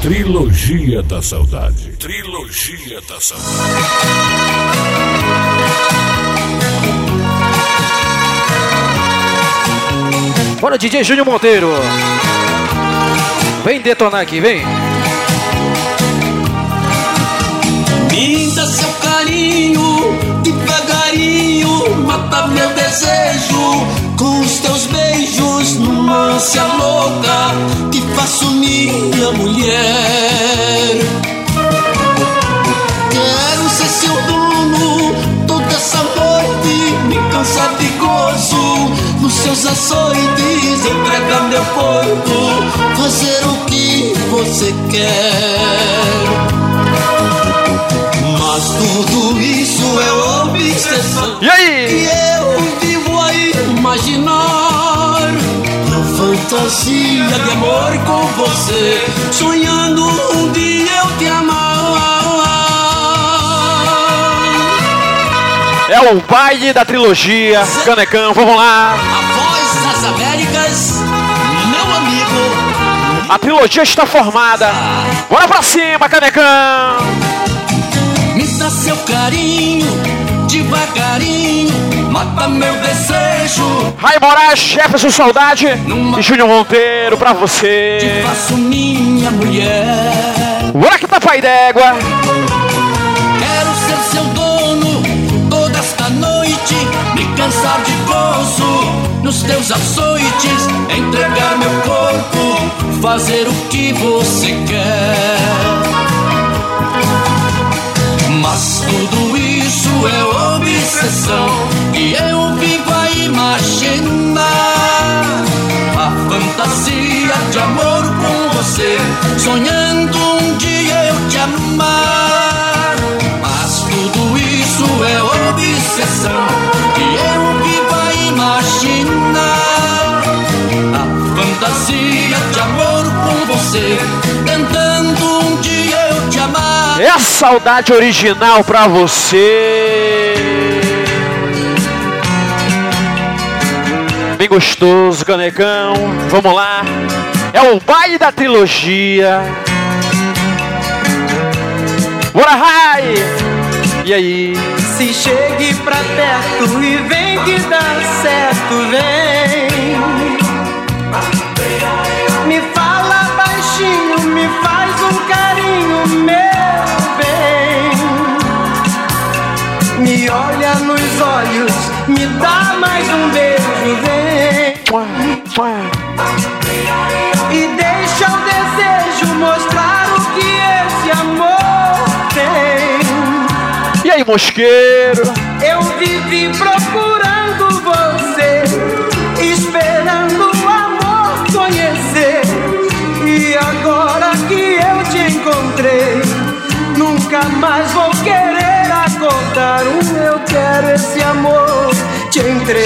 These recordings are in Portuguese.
Trilogia da Saudade. Trilogia da Saudade. Bora, DJ Júnior Monteiro. Vem detonar aqui, vem. Me dá seu carinho, devagarinho, mata meu desejo. Com os teus beijos, numa ânsia louca, te faço minha mulher. Quero ser seu dono, toda essa noite, me cansar de gozo. Nos seus açoites, entregar meu corpo, fazer o que você quer. Mas tudo isso é obsessão. E aí? E eu vivo a imaginar uma fantasia de amor com você, sonhando um dia eu te amar. É o baile da trilogia Canecão, vamos lá. A voz das Américas, meu amigo. A trilogia está formada. Bora pra cima, Canecão. Me dá seu carinho, devagarinho, mata meu desejo. Rai Moraes, Jefferson Saudade e Júnior Monteiro pra você. Te faço minha mulher. Bora que tá pai d'égua. Quero ser seu dono toda esta noite, me cansar de gozo nos teus açoites, entregar meu corpo, fazer o que você quer. Mas tudo isso é obsessão que eu vivo a imaginar. A fantasia de amor com você, sonhando um dia eu te amar. Mas tudo isso é obsessão que eu vivo a imaginar. A fantasia de amor com você, tentando um dia eu te amar. É a saudade original pra você. Bem gostoso, Canecão. Vamos lá. É o baile da trilogia. Bora, Rai! E aí? Se chegue pra perto e vem que dá certo, vem. Me fala baixinho, me faz um carinho, meu bem. Me olha nos olhos, me dá mais um beijo, vem. E deixa o desejo mostrar o que esse amor tem. E aí, mosqueiro? Eu vivi procurando você, esperando o amor conhecer. E agora que eu te encontrei, nunca mais vou querer acordar. Eu quero esse amor te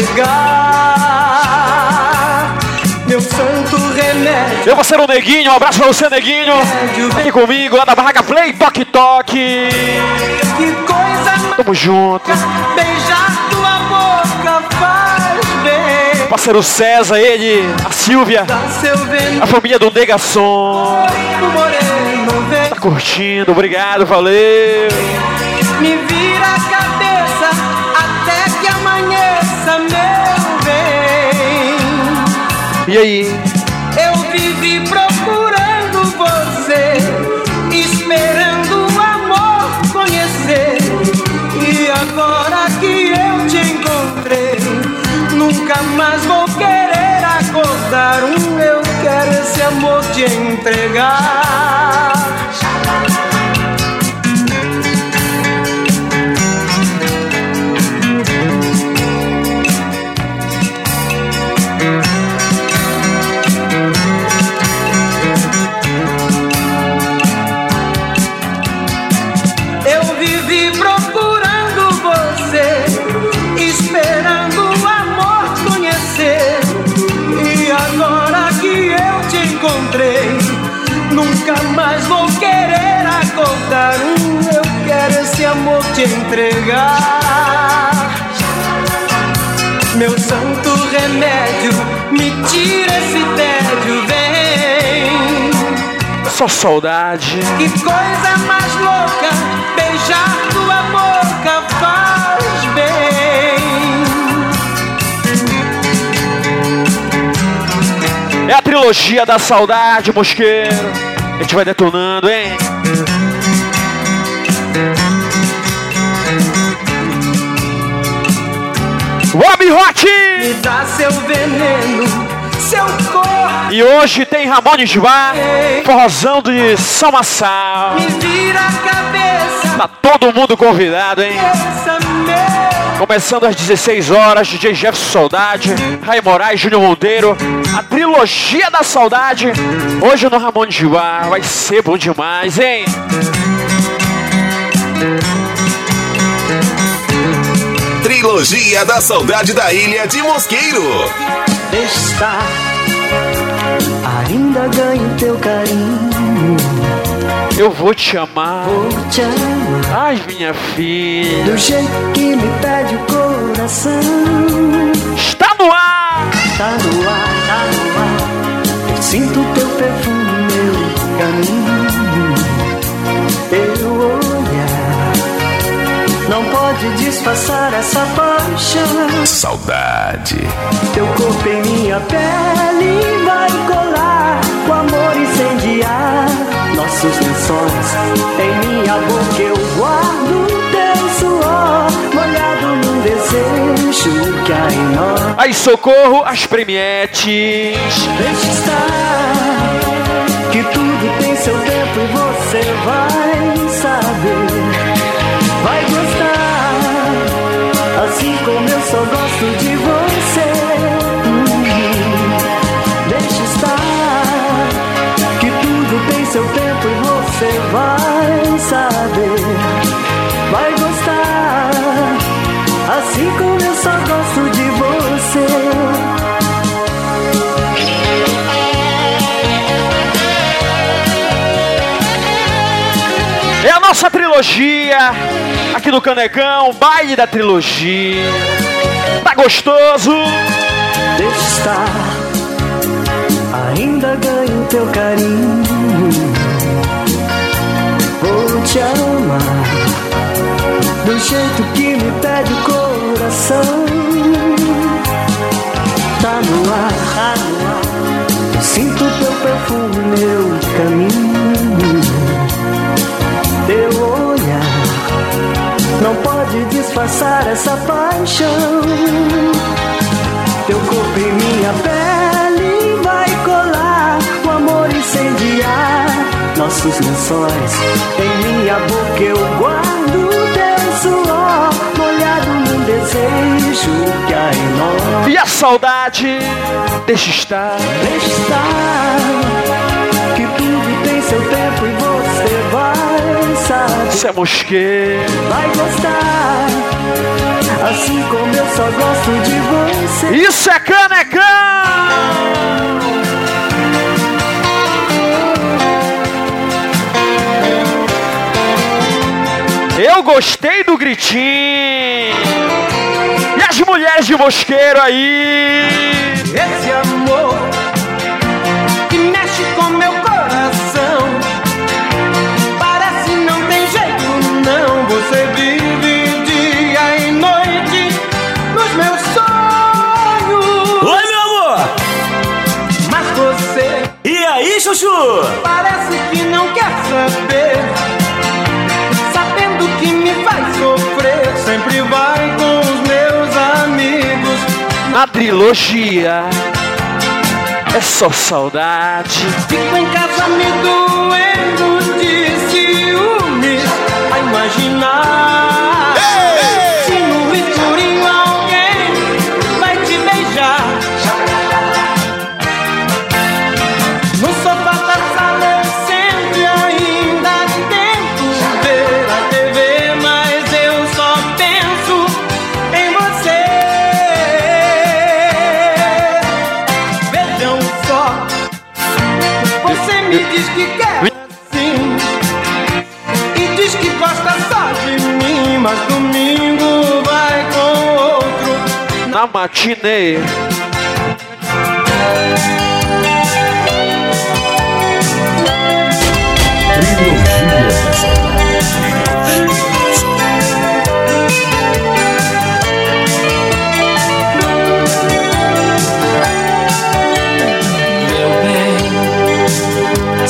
entregar, meu santo remédio. Meu parceiro Neguinho, um abraço pra você, Neguinho. Vem comigo lá da Barraca Play, Toque Toque. Que coisa Tamo junto. beijar tua boca faz bem. Parceiro César, ele, a Silvia, Dá seu veneno, a família do Negação. moreno, vem. Tá curtindo, obrigado, valeu. Me vira a cabeça até que amanheça, meu bem. E aí? Eu vivi procurando você, esperando o amor conhecer. E agora que eu te encontrei, nunca mais vou querer acordar. Eu quero esse amor te entregar. Eu vivi procurando você, esperando o amor conhecer. E agora que eu te encontrei, nunca mais vou querer acordar. Eu quero esse amor te entregar, meu santo remédio, me tira esse tédio, vem. só saudade. Que coisa mais louca, beijar tua boca faz bem. É a trilogia da saudade, Mosqueiro. A gente vai detonando, hein? Bob Hot! Me dá seu veneno, seu corpo. E hoje tem Ramones Bar, forrozão de São Massal. Me vira a cabeça. Tá todo mundo convidado, hein? Começando às 16 horas, DJ Jefferson Saudade, Ray Moraes, Júnior Monteiro. A trilogia da saudade. Hoje no Ramones Bar. Vai ser bom demais, hein? Trilogia da saudade da Ilha de Mosqueiro. Deixa estar, ainda ganho teu carinho. Eu vou te amar. Vou te amar. Ai, minha filha. Do jeito que me pede o coração. Está no ar. Tá no ar, tá no ar. Eu sinto teu perfume, meu caminho. Teu olhar não pode disfarçar essa paixão. Saudade. Teu corpo em minha pele vai colar. O amor incendiar nossos lençóis. Em minha boca eu guardo teu suor, molhado num desejo que há em nós. Aí, socorro, as premietes. Deixa estar, que tudo tem seu tempo e você vai saber. Vai gostar, assim como eu só gosto de você. Deixa estar, que tudo tem seu tempo e você vai saber. Vai gostar, assim como eu só gosto de você. É a nossa trilogia aqui no Canecão, baile da trilogia. Tá gostoso? Deixa estar, ainda ganho teu carinho. Vou te amar do jeito que me pede o coração. Tá no ar, tá no ar. Eu sinto teu perfume, meu caminho. Teu olhar não pode disfarçar essa paixão. Teu corpo em minha pele vai colar. O amor incendiar nossos lençóis. Em minha boca eu guardo teu suor, molhado num desejo que há em nós. E a saudade, deixa estar. Deixa estar, que tudo tem seu tempo e você vai saber. Isso é Mosqueiro. Vai gostar, assim como eu só gosto de você. Isso é Canecão. Eu gostei do gritinho. E as mulheres de Mosqueiro aí? Esse amor que mexe com meu coração, parece não tem jeito não. Você vive dia e noite nos meus sonhos. Oi, meu amor! Mas você E aí, Chuchu? parece que não quer saber, sabendo que me faz sofrer. Sempre vai com os meus amigos. Na trilogia é só saudade. Fico em casa me doendo de ciúmes a imaginar se no escurinho alguém vai te beijar. No sofá da sala eu sempre ainda tento ver a TV, mas eu só penso em você. Vejam só, você me diz que quer assim e diz que gosta só de mim, mas domingo vai com outro. Na matinê.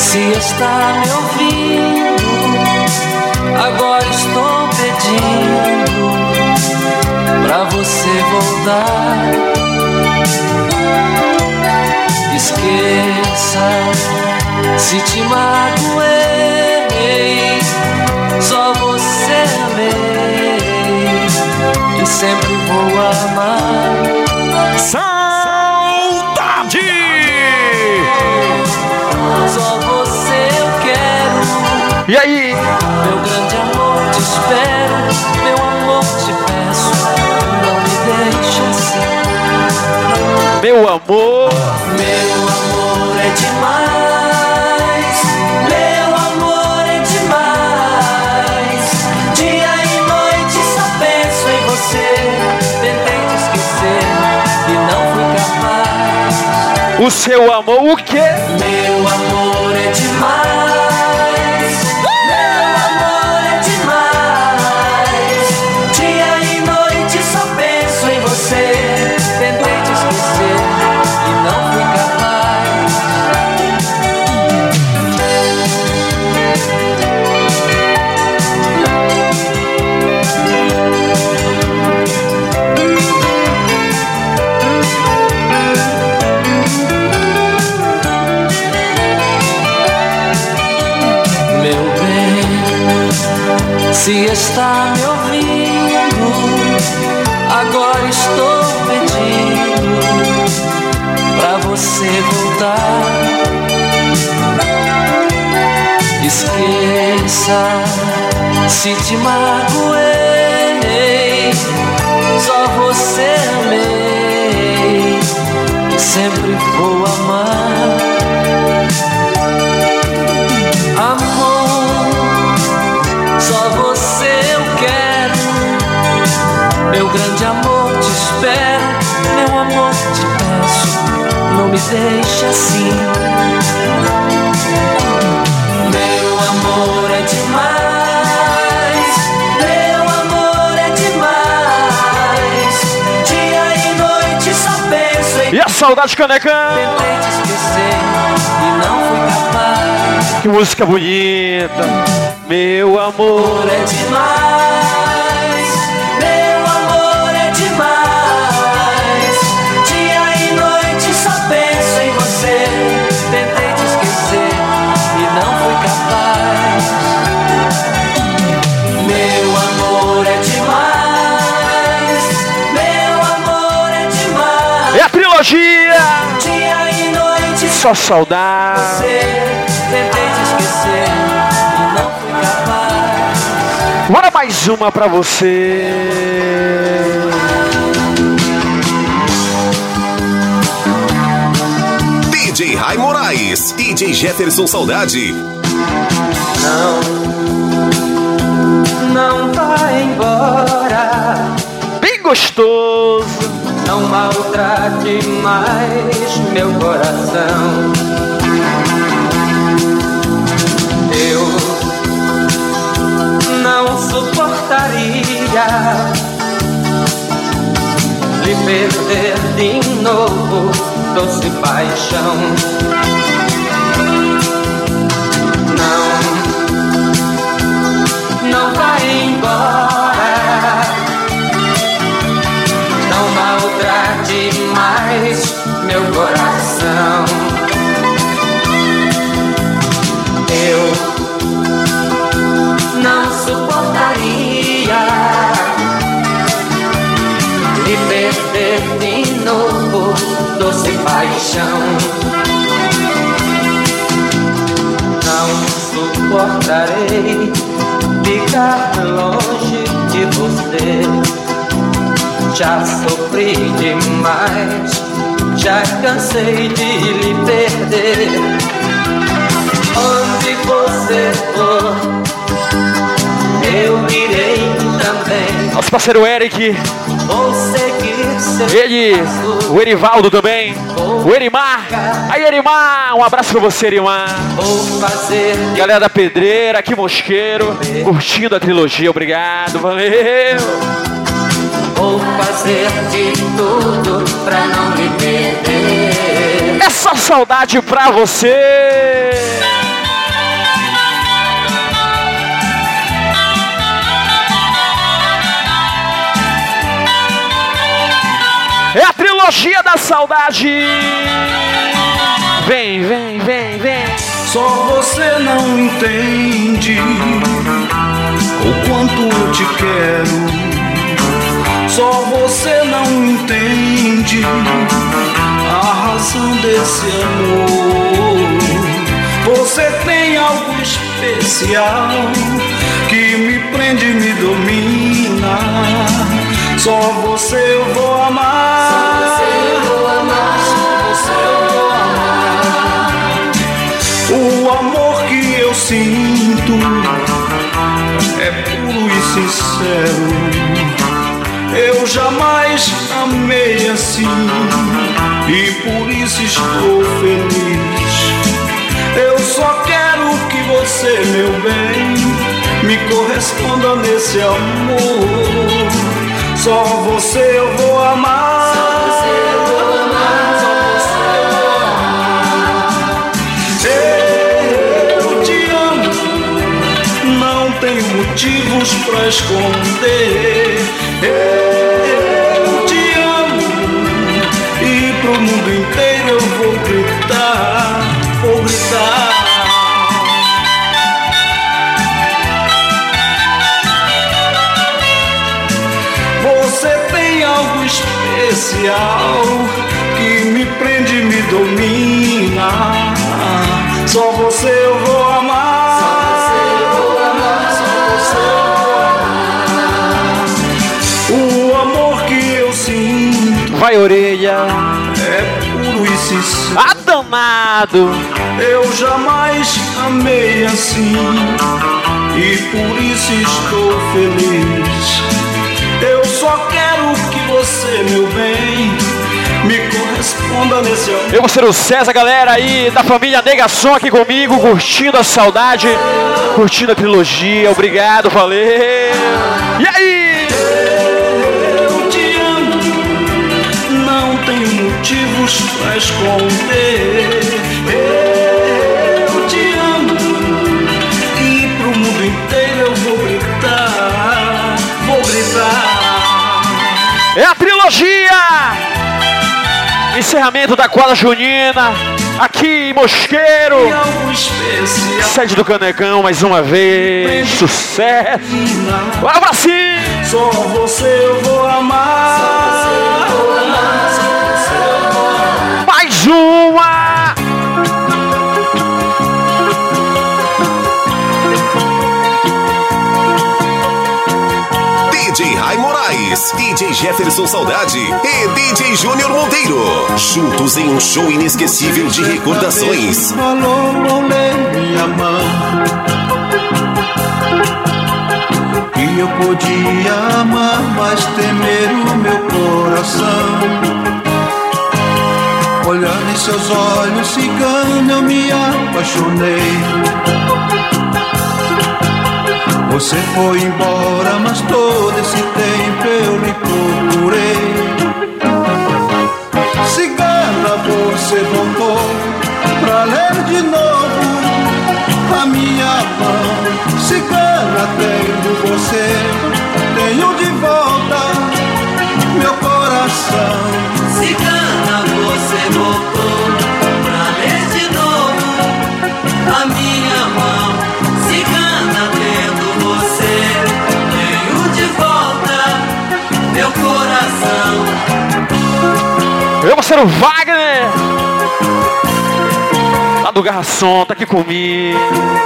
Se está me ouvindo, agora estou pedindo pra você voltar. Esqueça se te magoei, só você amei e sempre vou amar. Saudade! Só você eu quero. E aí? Meu grande amor, te espero. Meu amor, te peço, não me deixe assim. Meu amor. Meu amor é demais. Meu amor é demais. Dia e noite só penso em você. Tentei te esquecer e não fui capaz. O seu amor, o quê? Meu amor é demais. Meu amor é demais. Dia e noite só penso em você. Tentei te esquecer e não fui capaz. Meu bem, se está me ouvindo, agora estou pedindo pra você voltar. Esqueça se te magoei, só você amei e sempre vou amar. Amor, só você eu quero. Meu grande amor, te espero. Meu amor, te peço, não me deixe assim. Meu amor é demais. Meu amor é demais. Dia e noite só penso em. E a saudade, Caneca? Tentei te esquecer e não fui capaz. Que música bonita. Meu amor É demais, meu amor é demais. Dia e noite só penso em você. Tentei te esquecer e não fui capaz. Meu amor é demais, meu amor é demais. é a trilogia. Dia e noite Só saudade. você. Tentei te esquecer e não fui capaz. Bora mais uma pra você. DJ Rai Moraes, DJ Jefferson Saudade. Não vai embora, Bem gostoso. não maltrate mais meu coração. Eu não suportaria lhe perder de novo, doce paixão. Não vai embora, não maltrate mais meu coração. Eu não suportaria lhe perder de novo, doce paixão. Não suportarei ficar longe de você. Já sofri demais, já cansei de lhe perder. Onde você for, eu irei também. Nosso parceiro Eric. Vou seguir seu Ele, passo. o Erivaldo também. O Erimar. Aí, Erimar. Um abraço pra você, Erimar. Vou fazer de Galera da Pedreira, aqui Mosqueiro. Curtindo a trilogia. Obrigado. Valeu. Vou fazer de tudo pra não me perder. Essa saudade pra você. da saudade. Vem, vem, vem, vem. Só você não entende o quanto eu te quero. Só você não entende a razão desse amor. Você tem algo especial que me prende e me domina. Só você eu vou amar. Só você eu vou amar. Só você eu vou amar. O amor que eu sinto é puro e sincero. Eu jamais amei assim e por isso estou feliz. Eu só quero que você, meu bem, me corresponda nesse amor. Só você eu vou amar. Só você eu vou amar. Só você eu vou amar. Eu te amo, não tenho motivos pra esconder. Eu te amo e pro mundo inteiro eu vou gritar, vou gritar. Você tem algo especial que me prende e me domina. Só você eu vou amar. Só você eu vou amar. Só você eu vou amar. O amor que eu sinto, vai orelha, é puro e sincero. Ah, danado. Eu jamais amei assim e por isso estou feliz. Eu só quero que você, meu bem, me corresponda nesse amor. Eu vou ser o César, galera aí da família Negação aqui comigo, curtindo a saudade, curtindo a trilogia. Obrigado, valeu. E aí? Eu te amo, não tenho motivos pra esconder. Eu te amo e pro mundo inteiro eu vou gritar, vou gritar. É a trilogia! Encerramento da quadra junina, aqui em Mosqueiro, Algo especial. sede do Canecão, mais uma vez, sucesso! Bora pra cima! Só você eu vou amar. Só você eu vou amar. Só você eu vou amar. Mais uma! DJ Rai Moraes, DJ Jefferson Saudade e DJ Júnior Monteiro. Juntos em um show inesquecível de recordações. Falou, olhei minha mão, que eu podia amar, mas temer o meu coração. Olhando em seus olhos, cigano, eu me apaixonei. Você foi embora, mas todo esse tempo eu lhe procurei. Cigana, você voltou pra ler de novo a minha mão. Cigana, tenho você, tenho de volta meu coração. Cigana, você voltou pra ler de novo a minha mão. Cigana, tendo você, tenho de volta meu coração. Meu parceiro Wagner, lá do Garçom, tá aqui comigo.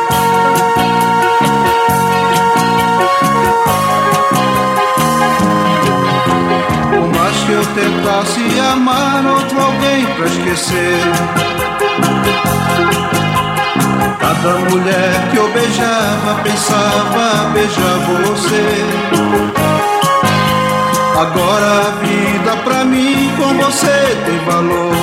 Por mais que eu tentasse amar outro alguém pra esquecer, cada mulher que eu beijava pensava beijar você. Agora a vida pra mim com você tem valor.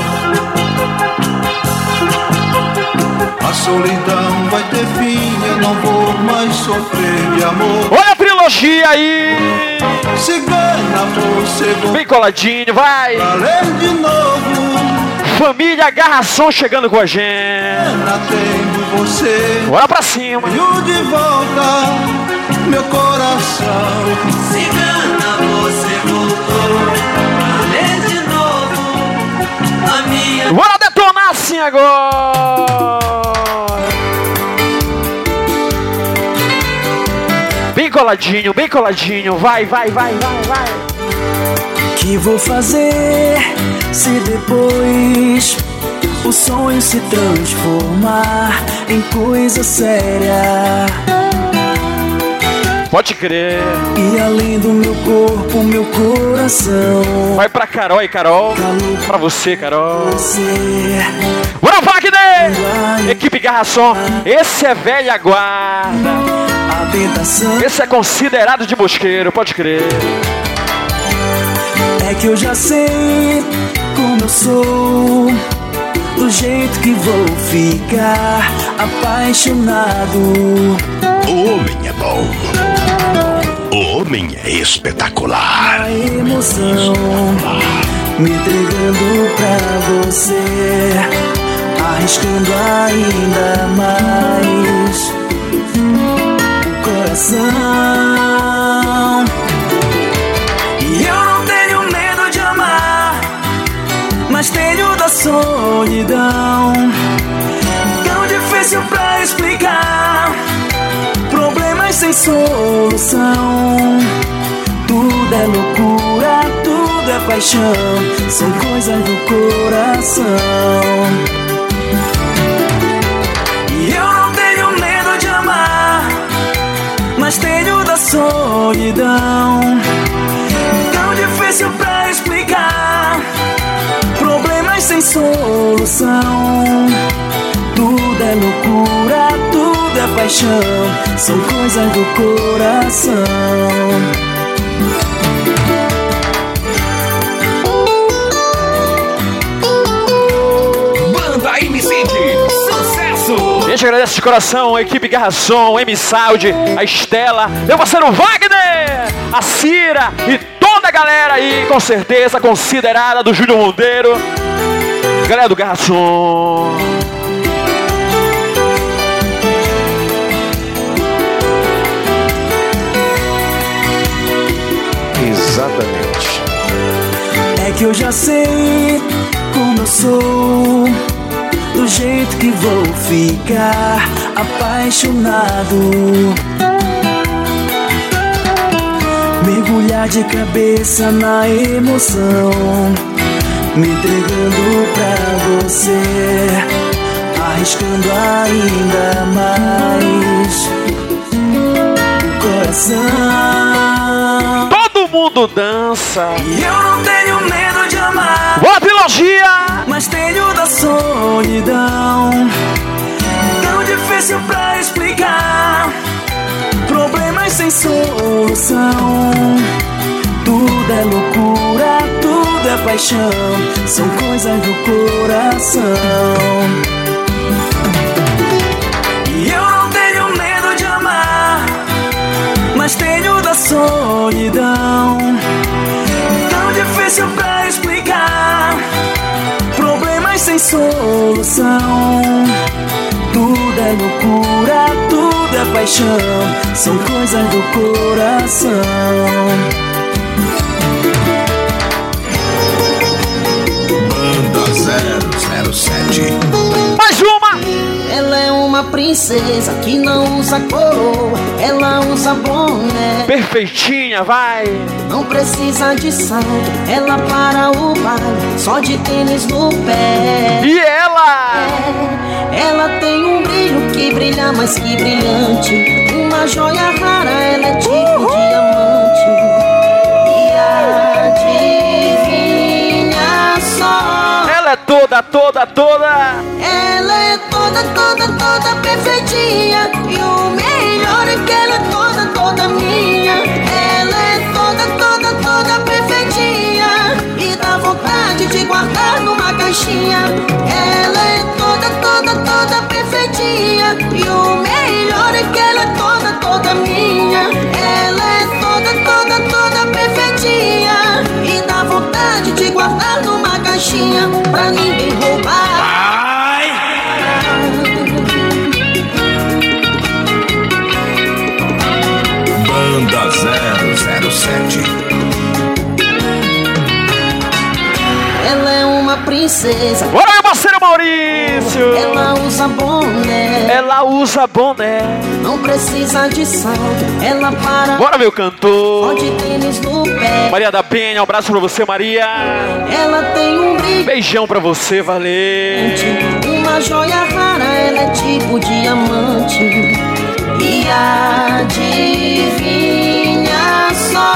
A solidão vai ter fim, eu não vou mais sofrer de amor. Olha a trilogia aí! Cigana, você voltou Bem coladinho, vai! pra ler de novo. Família Garçom chegando com a gente. Cigana, tenho você, Bora pra cima! tenho de volta meu coração. Cigana, você voltou pra ler de novo assim agora. Bem coladinho, vai. Que vou fazer se depois o sonho se transformar em coisa séria? Pode crer. E além do meu corpo, meu coração. Vai pra Carol e Carol. Pra você, Carol. Você. Bora, Wagner! Equipe Garração. Esse é velha guarda. A tentação Esse é considerado de mosqueiro, pode crer. é que eu já sei como eu sou, do jeito que vou ficar apaixonado. O homem é bom. O homem é espetacular. A emoção me entregando pra você, arriscando ainda mais o coração. E eu não tenho medo de amar, mas tenho da solidão. Tão difícil pra explicar, problemas sem solução. Tudo é loucura, tudo é paixão, são coisas do coração. E eu não tenho medo de amar, mas tenho da solidão. Tão difícil pra explicar, problemas sem solução. Tudo é loucura, tudo é paixão, são coisas do coração. Banda MC, sucesso! Gente, agradece de coração a equipe Garração, M Saúde, a Estela, meu parceiro Wagner, a Cira e toda a galera aí, com certeza, considerada do Júnior Monteiro. Galera do Garração. Exatamente. É que eu já sei como eu sou, do jeito que vou ficar apaixonado. Mergulhar de cabeça na emoção, me entregando pra você, arriscando ainda mais o coração. Todo mundo dança. E eu não tenho medo de amar, Boa trilogia! mas tenho da solidão. Tão difícil pra explicar, problemas sem solução. Tudo é loucura, tudo é paixão, são coisas do coração. E eu não tenho medo de amar, mas tenho da solidão. Tão difícil pra explicar, problemas sem solução. Tudo é loucura, tudo é paixão, são coisas do coração. Banda 007. Mais uma! Ela é uma princesa que não usa coroa, ela usa boné. Perfeitinha, vai! Não precisa de salto, ela para o baile só de tênis no pé. E ela? Ela tem um brilho que brilha mais que brilhante, uma joia rara, ela é tipo diamante. E adivinha só, Ela é toda. ela é toda perfeitinha. E o melhor é que ela é toda minha. Ela é toda perfeitinha, e dá vontade de guardar numa caixinha. Ela é toda perfeitinha. E o melhor é que ela é toda minha. Ela é toda perfeitinha, e dá vontade de guardar numa caixinha pra ninguém roubar. Banda 007. Ela é uma princesa. Bora, meu parceiro Maurinho! usa boné. Ela usa boné. Não precisa de salto, ela para. Bora, meu cantor. De tênis no pé. Maria da Penha, um abraço pra você, Maria. Ela tem um brilho. Beijão pra você, valente. Uma joia rara, ela é tipo diamante. E adivinha só,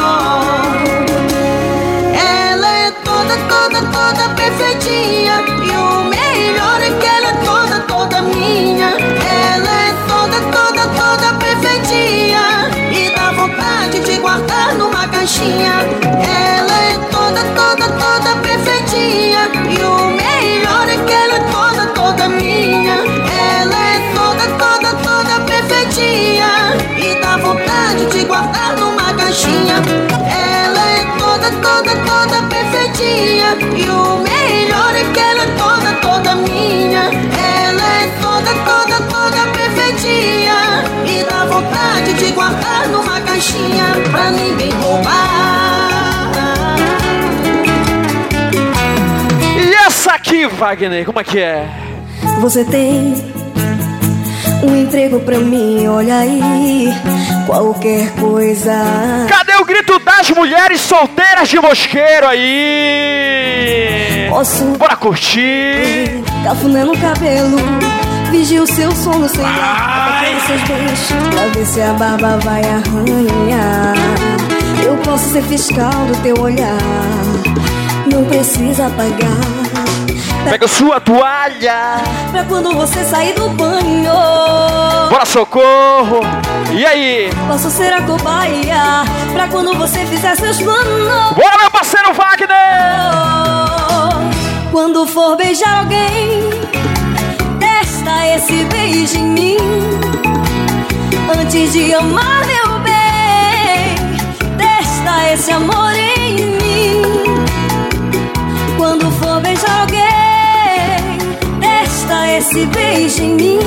ela é toda perfeitinha. E o melhor é que ela é toda minha. Ela é toda perfeitinha. E dá vontade de guardar numa caixinha. Ela é toda perfeitinha. E o melhor é que ela é toda minha. Ela é toda perfeitinha. E dá vontade de guardar numa caixinha. Ela é toda perfeitinha. E o melhor é que ela é toda minha. Ela é toda perfeitinha. E dá vontade de guardar numa caixinha pra ninguém roubar. E essa aqui, Wagner, como é que é? Você tem um emprego pra mim, olha aí, qualquer coisa. Cadê o grito das mulheres solteiras de Mosqueiro aí? Posso bora curtir. Cafuné no cabelo, vigio o seu sono sem ar. Seus beijos, pra ver se a barba vai arranhar. Eu posso ser fiscal do teu olhar, não precisa pagar. Pega sua toalha pra quando você sair do banho. Bora, socorro. E aí? Posso ser a cobaia pra quando você fizer seus planos. Bora, meu parceiro Wagner. Quando for beijar alguém, testa esse beijo em mim. Antes de amar, meu bem, testa esse amor em mim. Quando for beijar alguém, esse beijo em mim.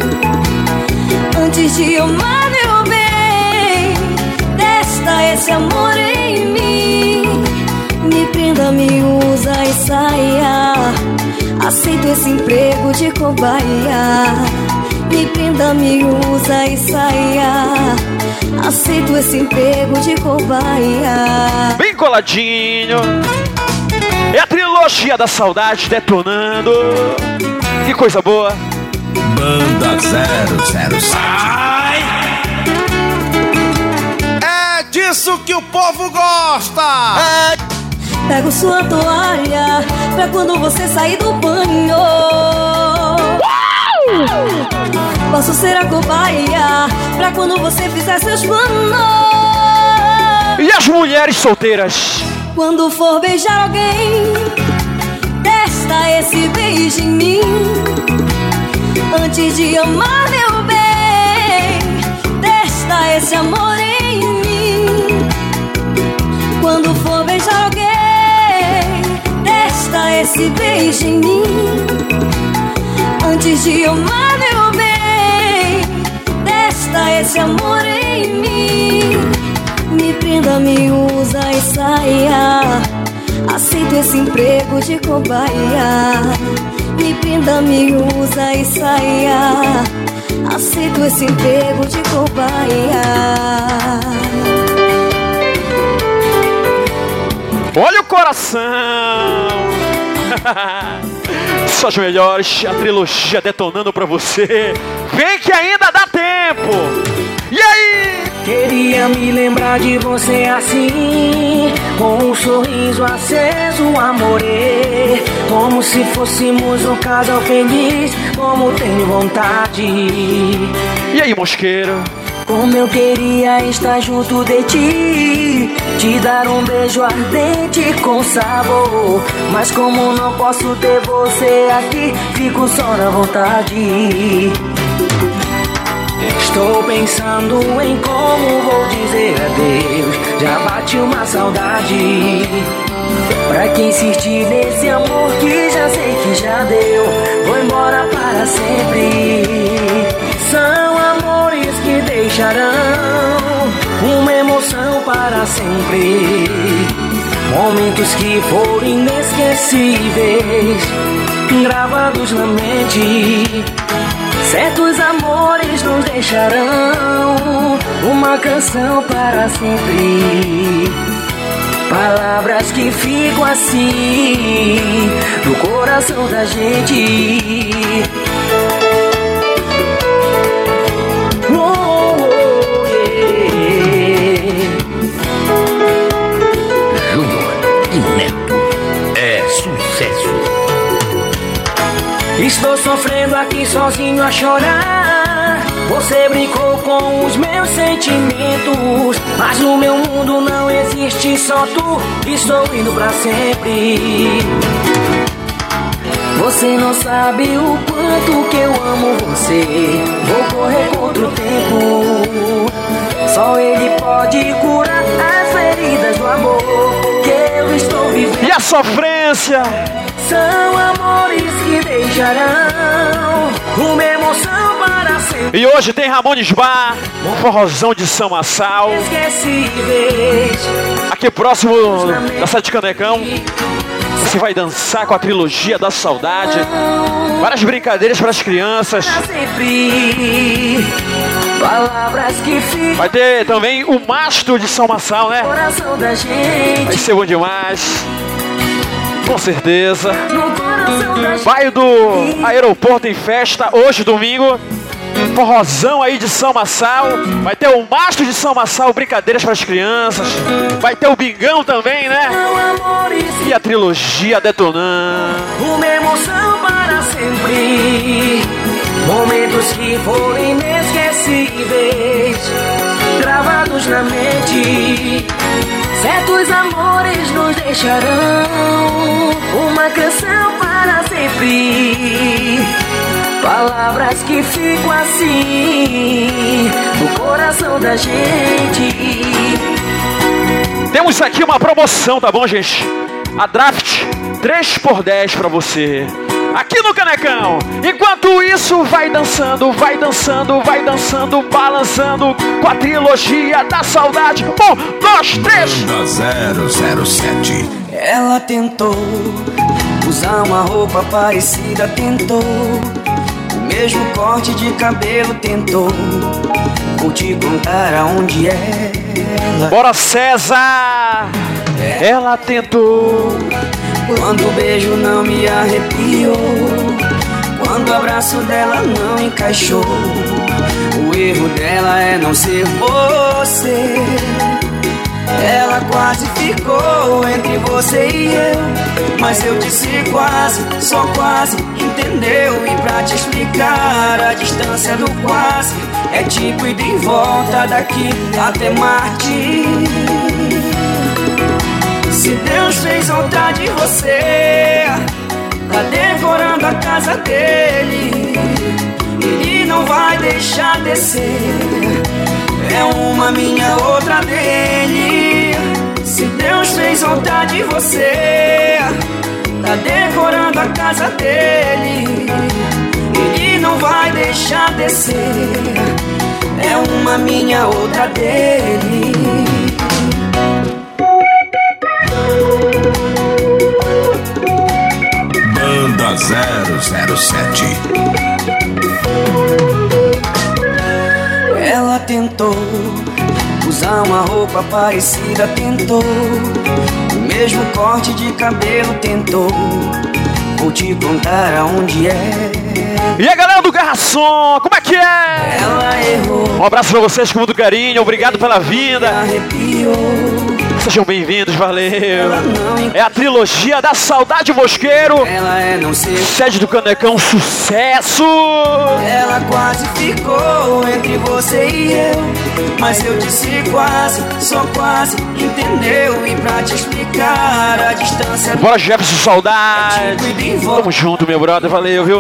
Antes de amar, meu bem, testa esse amor em mim. Me prenda, me usa e saia. Aceito esse emprego de cobaia. Me prenda, me usa e saia. Aceito esse emprego de cobaia. Bem coladinho. É a trilogia da saudade detonando. Que coisa boa. Banda 007. É disso que o povo gosta. Pego sua toalha pra quando você sair do banho. Posso ser a cobaia pra quando você fizer seus planos. E as mulheres solteiras? Quando for beijar alguém, testa esse beijo em mim. Antes de amar, meu bem, testa esse amor em mim. Quando for beijar alguém, testa esse beijo em mim. Antes de amar, meu bem, testa esse amor em mim. Me prenda, me usa e saia. Aceito esse emprego de cobaia. Me prenda, me usa e saia. Aceito esse emprego de cobaia. Olha o coração. Só as melhores, a trilogia detonando pra você. Vem que ainda dá tempo. E aí? Queria me lembrar de você assim, com um sorriso aceso, amore. Como se fôssemos um casal feliz, como tenho vontade. E aí, Mosqueiro? Como eu queria estar junto de ti, te dar um beijo ardente com sabor. Mas como não posso ter você aqui, fico só na vontade. Estou pensando em como vou dizer adeus. Já bate uma saudade. Pra que insistir nesse amor que já sei que já deu? Vou embora para sempre. São amores que deixarão uma emoção para sempre. Momentos que foram inesquecíveis. gravados na mente. Certos amores nos deixarão uma canção para sempre. Palavras que ficam assim no coração da gente. Júnior e Neto é sucesso. Estou sofrendo aqui sozinho a chorar. Você brincou com os meus sentimentos, mas no meu mundo não existe só tu. Estou indo pra sempre. Você não sabe o quanto que eu amo você. Vou correr contra o tempo. Só ele pode curar as feridas do amor que eu estou vivendo. E a sofrência? São amores que deixarão uma emoção para sempre. E hoje tem Ramones Bar, um forrozão de São Massal. Aqui próximo da Sete Canecão. Você vai dançar com a trilogia da saudade. Várias brincadeiras para as crianças. Vai ter também o mastro de São Massal, né? Vai ser bom demais. Com certeza. Bairro do Aeroporto em festa, hoje domingo. Forrozão aí de São Massal. Vai ter o mastro de São Massal, brincadeiras para as crianças. Vai ter o bingão também, né? E a trilogia detonando. Uma emoção para sempre. Momentos que foram inesquecíveis, gravados na mente. Certos amores nos deixarão uma canção para sempre. Palavras que ficam assim no coração da gente. Temos aqui uma promoção, tá bom, gente? A Draft 3x10 pra você. Aqui no Canecão. Enquanto isso, vai dançando, vai dançando, vai dançando, balançando com a trilogia da saudade. 1, 2, 3. Banda 007. Ela tentou usar uma roupa parecida, tentou o mesmo corte de cabelo, tentou. Vou te contar aonde ela. Bora, César! Ela tentou. Quando o beijo não me arrepiou, quando o abraço dela não encaixou. O erro dela é não ser você. Ela quase ficou entre você e eu, mas eu disse quase, só quase, entendeu? E pra te explicar a distância do quase é tipo ir de volta daqui até Marte. Se Deus fez outra de você, tá devorando a casa dele, ele não vai deixar descer. É uma minha, outra dele. Se Deus fez outra de você, tá devorando a casa dele, ele não vai deixar descer. É uma minha, outra dele. Banda 007. Ela tentou usar uma roupa parecida, tentou o mesmo corte de cabelo, tentou. Vou te contar aonde é. E a galera do Garração, como é que é? Ela errou. Um abraço pra vocês com muito carinho, obrigado pela vinda. Sejam bem-vindos, valeu. É a trilogia da saudade Mosqueiro. Sede do Canecão, sucesso. Ela quase ficou entre você e eu, mas eu disse quase, só quase, entendeu? E pra te explicar a distância. Bora, Jefferson, saudade. Tamo junto, meu brother, valeu, viu?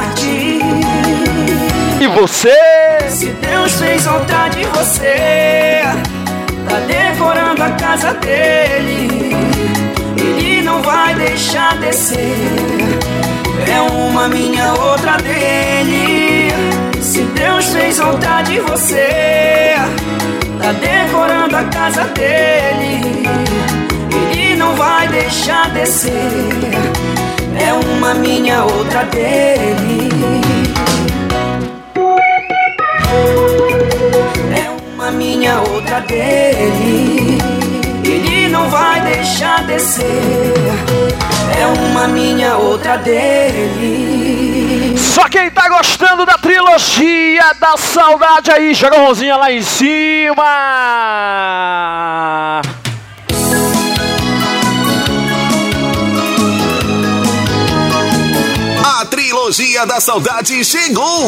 E você? Se Deus fez outra de você, tá devorando a casa dele, ele não vai deixar descer. É uma minha, outra dele. Se Deus fez outra de você, tá devorando a casa dele, ele não vai deixar descer. é uma minha, outra dele. É uma minha, outra dele. Ele não vai deixar descer. É uma minha, outra dele. Só quem tá gostando da trilogia da saudade aí, joga a mãozinha lá em cima. A trilogia da saudade chegou.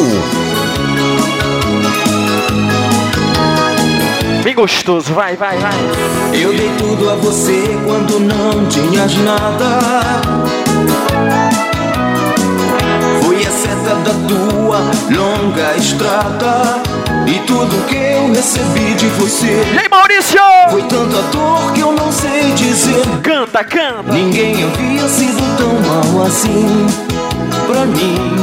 Bem gostoso, vai. Eu dei tudo a você quando não tinhas nada. Fui a seta da tua longa estrada. E tudo que eu recebi de você. E aí, Maurício? Foi tanta dor que eu não sei dizer. Canta. Ninguém havia sido tão mal assim. Pra mim.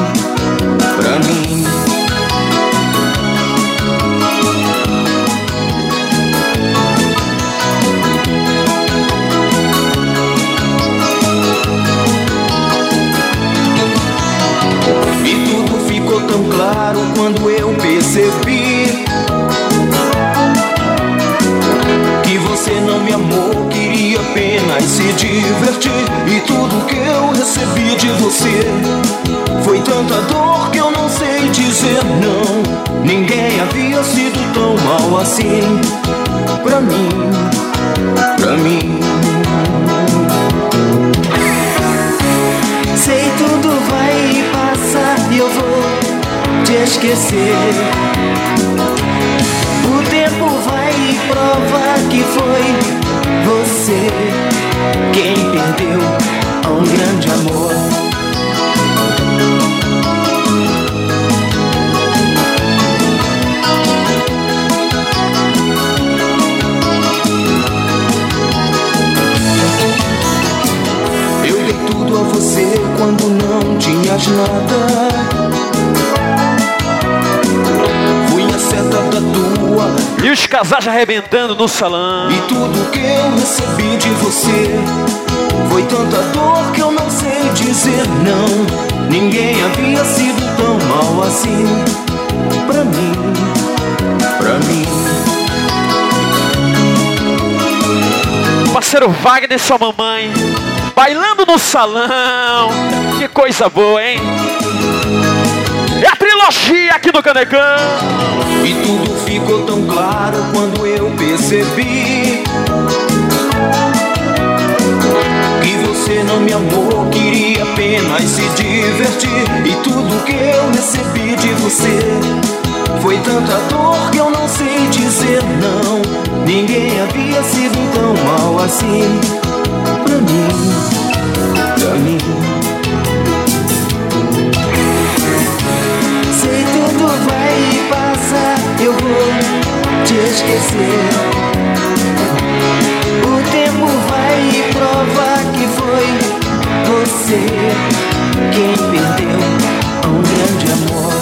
E tudo ficou tão claro quando eu percebi que você não me amou, queria apenas se divertir. E tudo que eu recebi de você foi tanta dor que eu não sei dizer não. Ninguém havia sido tão mal assim. Pra mim. Sei tudo vai passar e eu vou te esquecer. O tempo vai provar que foi você quem perdeu um grande amor. Eu dei tudo a você quando não tinhas nada. Fui a seta da tua. E os casais arrebentando no salão. E tudo que eu recebi de você foi tanta dor que eu não sei dizer não. Ninguém havia sido tão mal assim. Pra mim. Parceiro Wagner e sua mamãe bailando no salão. Que coisa boa, hein? É a trilogia aqui do Canecão. E tudo ficou tão claro quando eu percebi que você não me amou, queria apenas se divertir. E tudo que eu recebi de você foi tanta dor que eu não sei dizer não. Ninguém havia sido tão mal assim. Pra mim. Sei tudo vai passar, eu vou te esquecer. O tempo vai provar que foi você quem perdeu um grande amor.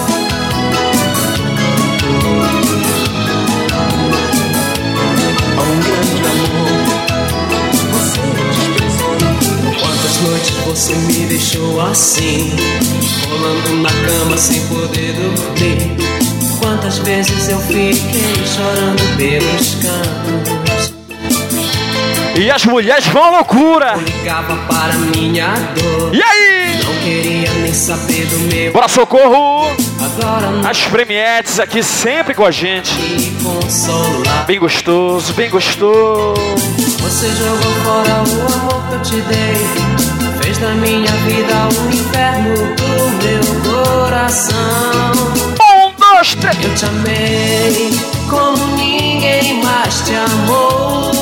Um grande amor. Você desprezou. Quantas noites você me deixou assim, rolando na cama sem poder dormir. Quantas vezes eu fiquei chorando pelos cantos. E as mulheres vão à loucura. Eu ligava para minha dor. E aí? Não queria nem saber do meu. Bora, socorro! Agora não. As premietes aqui sempre com a gente. Me consolar. Bem gostoso. Você jogou fora o amor que eu te dei. Fez da minha vida um inferno do meu coração. 1, 2, 3. Eu te amei como ninguém mais te amou.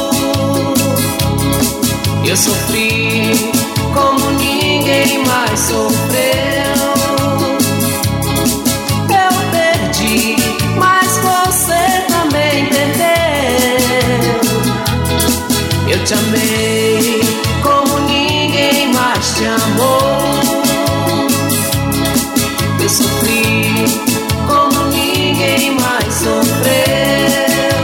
Eu sofri como ninguém mais sofreu. Eu perdi, mas você também perdeu. Eu te amei como ninguém mais te amou. Eu sofri como ninguém mais sofreu.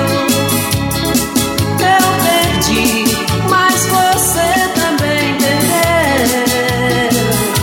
Eu perdi, mas você também perdeu.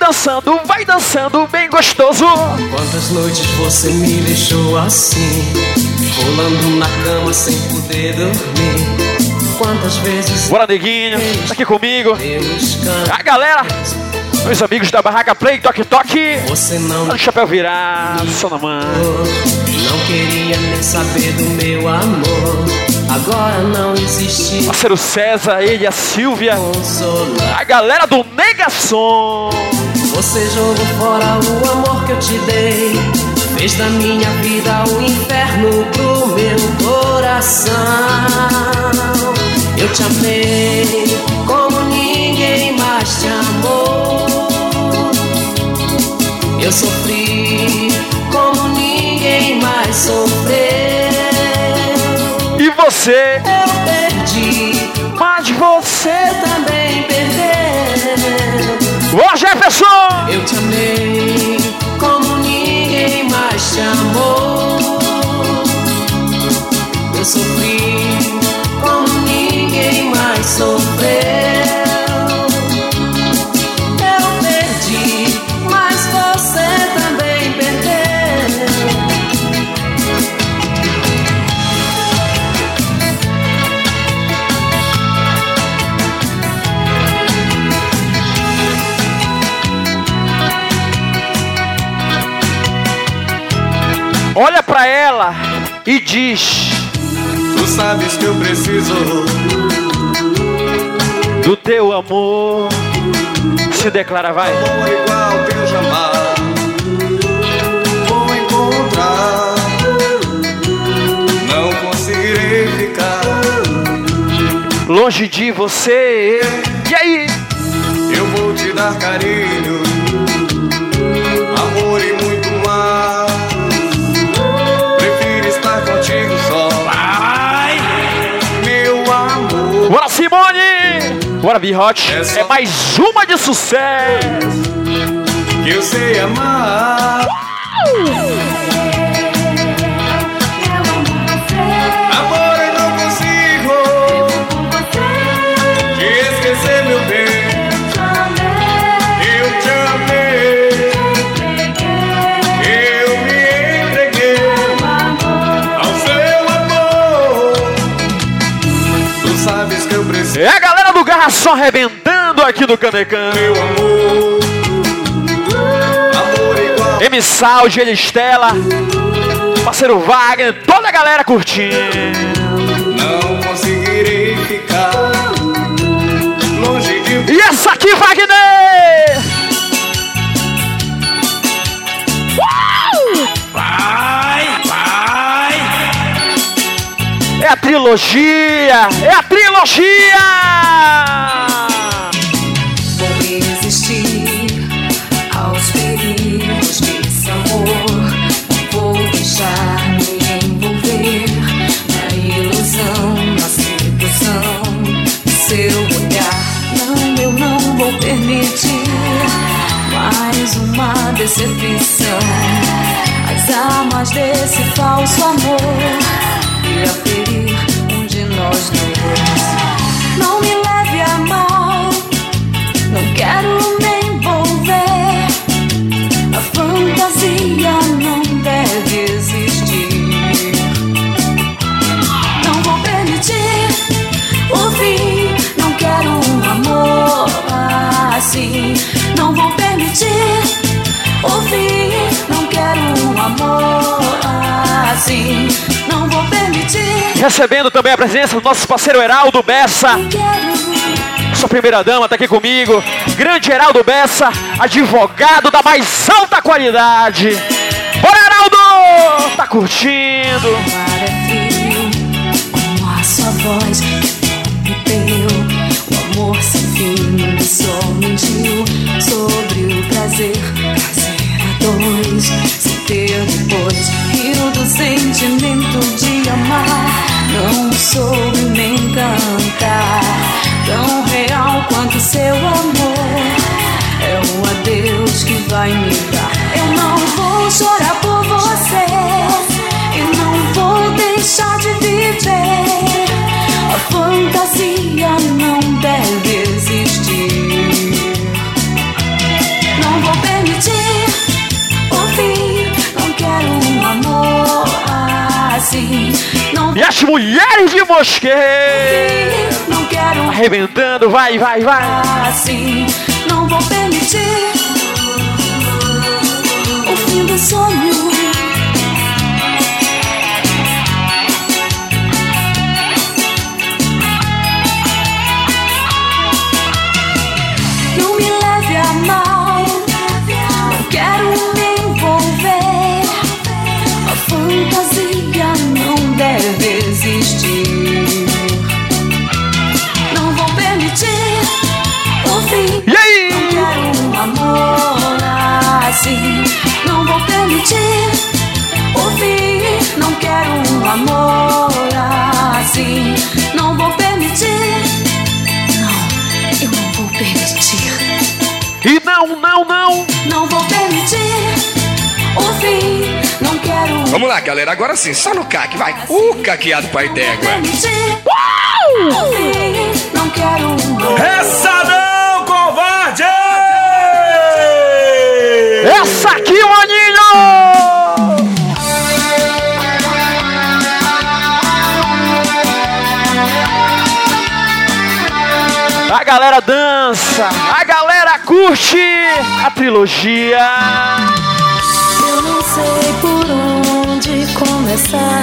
vai dançando bem gostoso. Quantas noites você me deixou assim, rolando na cama sem poder dormir. Quantas vezes... Bora, neguinho, tá aqui comigo. A galera, meus amigos da Barraca Play, Toque Toque. Você não... Tá no chapéu virado, só na mão. Não queria nem saber do meu amor. Agora não existe. Parceiro César, ele e a Silvia. Consolar. A galera do Negação. Você jogou fora o amor que eu te dei. Fez da minha vida um inferno pro meu coração. Eu te amei como ninguém mais te amou. Eu sofri como ninguém mais sofreu. E você? Eu perdi, mas você também perdeu. Ô Jefferson! Eu te amei como ninguém mais te amou. Eu sofri como ninguém mais sofreu. Eu perdi, mas você também perdeu. Olha pra ela e diz: tu sabes que eu preciso do teu amor. Se declara, vai. Amor igual que eu jamais vou encontrar. Não conseguirei ficar longe de você. E aí? Eu vou te dar carinho, amor e muito mais. Contigo só, vai, meu amor. Bora, Simone! Bora, Birrote! É mais uma de sucesso que eu sei amar. Amor, eu não consigo te esquecer, meu bem. Eu te amei, eu me entreguei. Sabes que eu preciso. É a galera do Garração arrebentando aqui do Canecão. Meu amor, amor igual. M-Saud, Elistela, parceiro Wagner, toda a galera curtindo. Não conseguirei ficar longe de. E essa aqui, Wagner! Vai, vai. É a trilogia! É a trilogia! Vou resistir aos perigos desse amor. Vou deixar me envolver na ilusão, na sedução do seu olhar. Não, eu não vou permitir mais uma decepção. As armas desse falso amor a ferir um de nós dois. Não me leve a mal, não quero me envolver. A fantasia não deve existir. Não vou permitir o fim. Não quero um amor assim. Não vou permitir o fim. Não quero um amor assim. Não vou permitir. Recebendo também a presença do nosso parceiro Heraldo Bessa. Sua primeira dama tá aqui comigo. Grande Heraldo Bessa, advogado da mais alta qualidade. Bora, Heraldo! Tá curtindo? Como a sua voz que prometeu, o amor sem fim só mentiu sobre o prazer a dois, sem ter depois rio do sentimento de amar. Não soube me encantar, tão real quanto seu amor. É o adeus que vai me dar. Eu não vou chorar por você e não vou deixar de viver. A fantasia não deve existir. Não as mulheres de Mosqueiro. Não quero arrebentando, vai, vai, vai. Assim, não vou permitir o fim do sonho. Não me leve a mal, não quero me envolver. A fantasia não deve existir. Não vou permitir o fim. E aí? Não quero um amor assim. Não vou permitir o fim. Não quero um amor assim. Não vou permitir. Não, eu não vou permitir. E não, não, não. Não vou permitir o fim. Não quero. Vamos lá, galera. Agora sim, só no CAC, vai. Caqueado Pai d'Égua. Não quero. Essa não, covarde! Essa aqui, maninho! A galera dança, a galera curte a trilogia. Eu não sei por onde começar.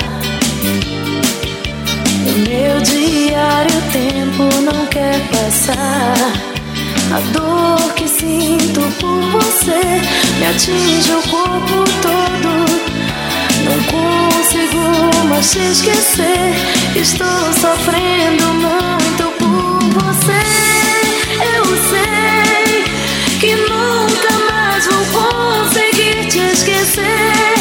No meu diário o tempo não quer passar. A dor que sinto por você me atinge o corpo todo. Não consigo mais te esquecer. Estou sofrendo muito por você. Eu sei que nunca mais vou conseguir te esquecer.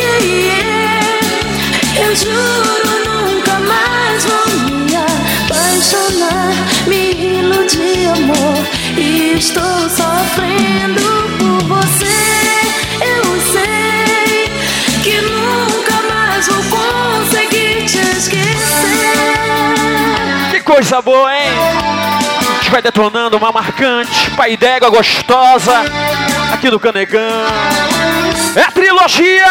Eu juro, nunca mais vou me apaixonar. Me iludir, amor, e estou sofrendo por você. Eu sei que nunca mais vou conseguir te esquecer. Que coisa boa, hein? A gente vai detonando uma marcante, Pai d'Égua gostosa, aqui no Canegão. É a trilogia!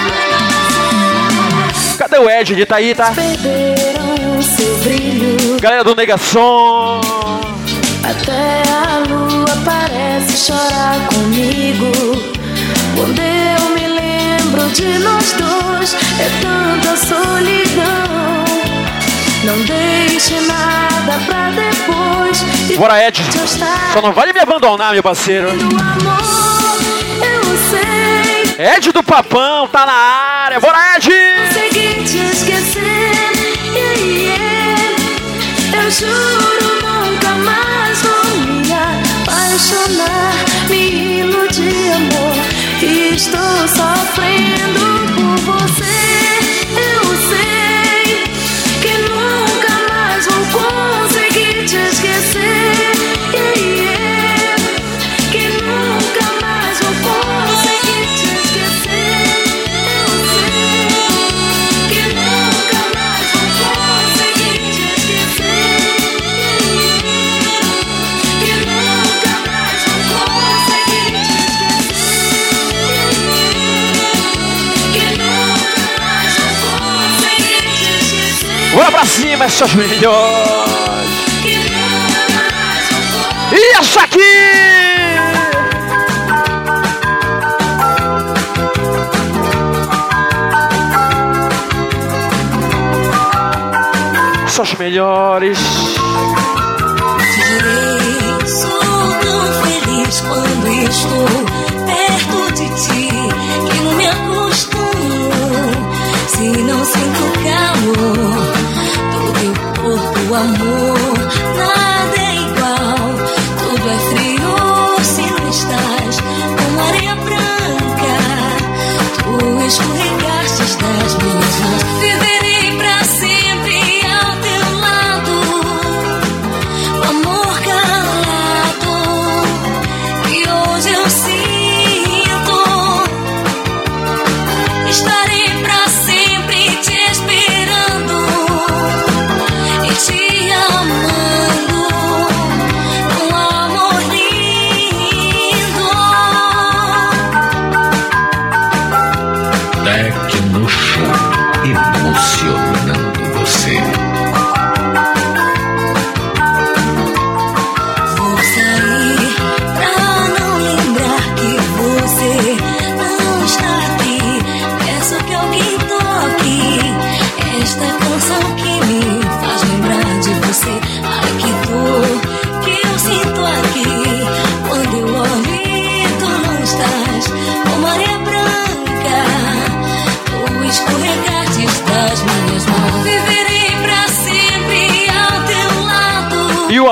Cadê o Ed de Itaí, tá? Perderam seu brilho. Galera do Negação. Até a lua parece chorar comigo. Quando eu me lembro de nós dois, é tanta solidão. Não deixe nada pra depois. Bora, Ed. Só não vale me abandonar, meu parceiro. Amor, eu sei. Ed do Papão, tá na área. Bora, Ed. Consegui te esquecer. Eu juro, nunca mais vou me apaixonar. Me iludir, amor, e estou sofrendo por você. Eu sei que nunca mais vou conseguir te esquecer. Que nunca mais vou conseguir te esquecer. Eu sei que nunca mais vou conseguir te esquecer. Que nunca mais vou conseguir te esquecer. Que nunca mais vou conseguir te esquecer. Bora pra cima, essas melhores. Que nunca mais vou E essa aqui! Essas melhores. direi, sou tão feliz quando estou perto de ti, que não me acostumo se não sinto calor. Do teu corpo, amor, nada é igual. Tudo é frio se não estás como areia branca. Tu escorregastes das minhas mãos. Viverei pra sempre ao teu lado.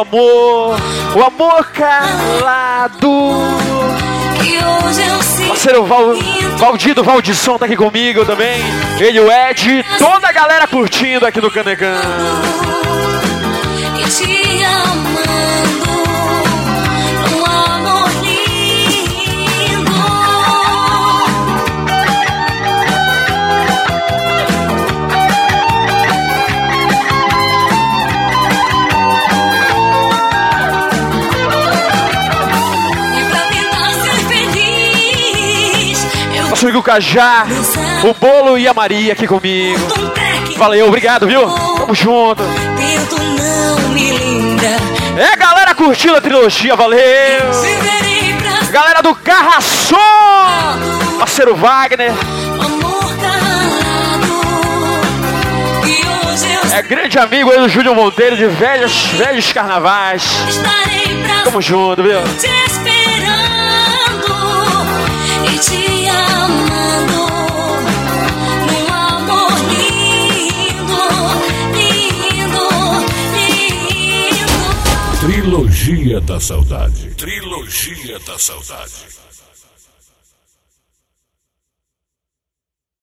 amor, o amor calado. Parceiro Valdir do Valdisson tá aqui comigo também. Ele, o Ed, toda a galera curtindo aqui no Canecão. E te amando, um amor lindo. E pra tentar ser feliz, Nosso amigo Cajá, o Bolo e a Maria aqui comigo. Valeu, obrigado, viu? Tamo junto. tento não me lembrar. É, galera curtindo a trilogia, valeu! Galera do Carraçom! Parceiro Wagner. É grande amigo aí do Júnior Monteiro de velhos carnavais. Tamo junto, viu? Te esperando e te amando num amor lindo, lindo, lindo. Trilogia da Saudade. Trilogia da Saudade.